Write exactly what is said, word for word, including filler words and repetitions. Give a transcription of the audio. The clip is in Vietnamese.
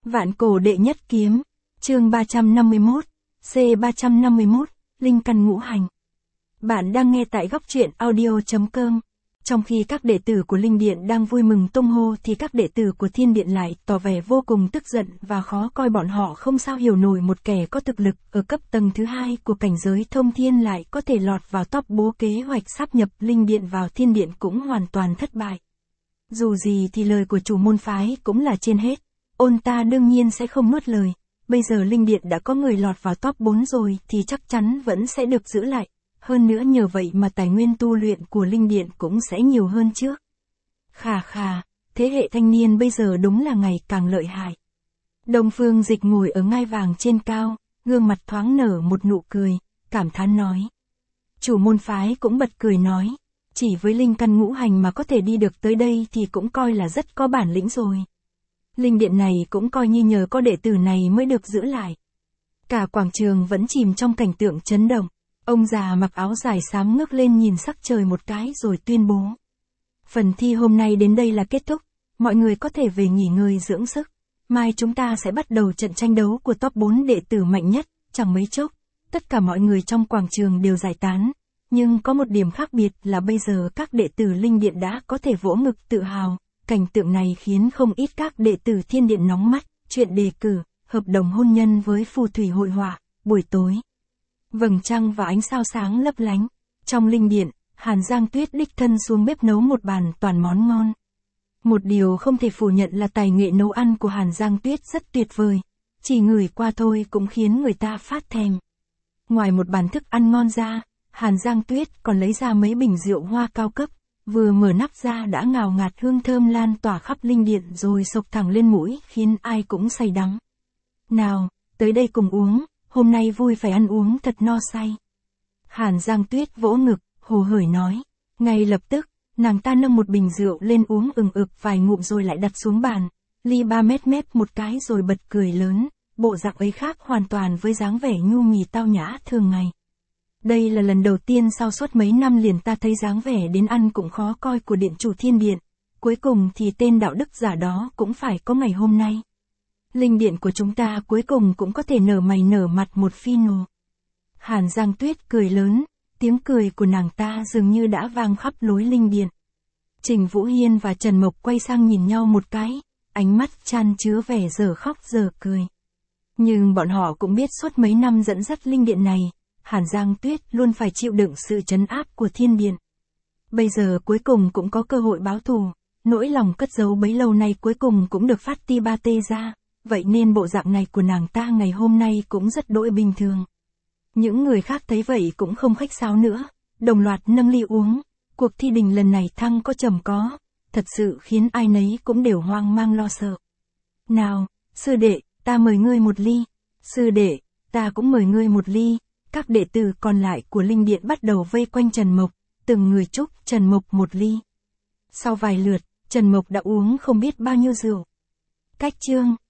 Vạn cổ đệ nhất kiếm, chương ba trăm năm mươi mốt, C ba trăm năm mươi mốt, Linh căn ngũ hành. Bạn đang nghe tại góc truyện audio chấm com. Trong khi các đệ tử của Linh Điện đang vui mừng tung hô thì các đệ tử của Thiên Điện lại tỏ vẻ vô cùng tức giận và khó coi, bọn họ không sao hiểu nổi một kẻ có thực lực ở cấp tầng thứ hai của cảnh giới thông thiên lại có thể lọt vào top bố kế hoạch sáp nhập Linh Điện vào Thiên Điện cũng hoàn toàn thất bại. Dù gì thì lời của chủ môn phái cũng là trên hết. Ôn ta đương nhiên sẽ không nuốt lời, bây giờ Linh Điện đã có người lọt vào top bốn rồi thì chắc chắn vẫn sẽ được giữ lại. Hơn nữa nhờ vậy mà tài nguyên tu luyện của Linh Điện cũng sẽ nhiều hơn trước. Khà khà, thế hệ thanh niên bây giờ đúng là ngày càng lợi hại. Đông Phương Dịch ngồi ở ngai vàng trên cao, gương mặt thoáng nở một nụ cười, cảm thán nói. Chủ môn phái cũng bật cười nói, chỉ với linh căn ngũ hành mà có thể đi được tới đây thì cũng coi là rất có bản lĩnh rồi. Linh Điện này cũng coi như nhờ có đệ tử này mới được giữ lại. Cả quảng trường vẫn chìm trong cảnh tượng chấn động. Ông già mặc áo dài xám ngước lên nhìn sắc trời một cái rồi tuyên bố. Phần thi hôm nay đến đây là kết thúc, mọi người có thể về nghỉ ngơi dưỡng sức. Mai chúng ta sẽ bắt đầu trận tranh đấu của top bốn đệ tử mạnh nhất, chẳng mấy chốc. Tất cả mọi người trong quảng trường đều giải tán. Nhưng có một điểm khác biệt là bây giờ các đệ tử Linh Điện đã có thể vỗ ngực tự hào. Cảnh tượng này khiến không ít các đệ tử Thiên Điện nóng mắt, chuyện đề cử, hợp đồng hôn nhân với phù thủy hội họa, buổi tối. Vầng trăng và ánh sao sáng lấp lánh. Trong Linh Điện, Hàn Giang Tuyết đích thân xuống bếp nấu một bàn toàn món ngon. Một điều không thể phủ nhận là tài nghệ nấu ăn của Hàn Giang Tuyết rất tuyệt vời. Chỉ ngửi qua thôi cũng khiến người ta phát thèm. Ngoài một bàn thức ăn ngon ra, Hàn Giang Tuyết còn lấy ra mấy bình rượu hoa cao cấp. Vừa mở nắp ra đã ngào ngạt hương thơm lan tỏa khắp Linh Điện rồi xộc thẳng lên mũi khiến ai cũng say đắng. Nào, tới đây cùng uống, hôm nay vui phải ăn uống thật no say. Hàn Giang Tuyết vỗ ngực, hồ hởi nói. Ngay lập tức, nàng ta nâng một bình rượu lên uống ừng ực vài ngụm rồi lại đặt xuống bàn. Ly ba mét mép một cái rồi bật cười lớn, bộ dạng ấy khác hoàn toàn với dáng vẻ nhu nhì tao nhã thường ngày. Đây là lần đầu tiên sau suốt mấy năm liền ta thấy dáng vẻ đến ăn cũng khó coi của điện chủ Thiên Điện. Cuối cùng thì tên đạo đức giả đó cũng phải có ngày hôm nay. Linh Điện của chúng ta cuối cùng cũng có thể nở mày nở mặt một phi nồ. Hàn Giang Tuyết cười lớn, tiếng cười của nàng ta dường như đã vang khắp lối Linh Điện. Trình Vũ Hiên và Trần Mộc quay sang nhìn nhau một cái, ánh mắt chan chứa vẻ giờ khóc giờ cười. Nhưng bọn họ cũng biết suốt mấy năm dẫn dắt Linh Điện này, Hàn Giang Tuyết luôn phải chịu đựng sự trấn áp của Thiên Điện. Bây giờ cuối cùng cũng có cơ hội báo thù, nỗi lòng cất giấu bấy lâu nay cuối cùng cũng được phát ti ba tê ra, vậy nên bộ dạng này của nàng ta ngày hôm nay cũng rất đỗi bình thường. Những người khác thấy vậy cũng không khách sáo nữa, đồng loạt nâng ly uống, cuộc thi đình lần này thăng có trầm có, thật sự khiến ai nấy cũng đều hoang mang lo sợ. Nào, sư đệ, ta mời ngươi một ly, sư đệ, ta cũng mời ngươi một ly. Các đệ tử còn lại của Linh Điện bắt đầu vây quanh Trần Mộc, từng người chúc Trần Mộc một ly. Sau vài lượt, Trần Mộc đã uống không biết bao nhiêu rượu. Cách chương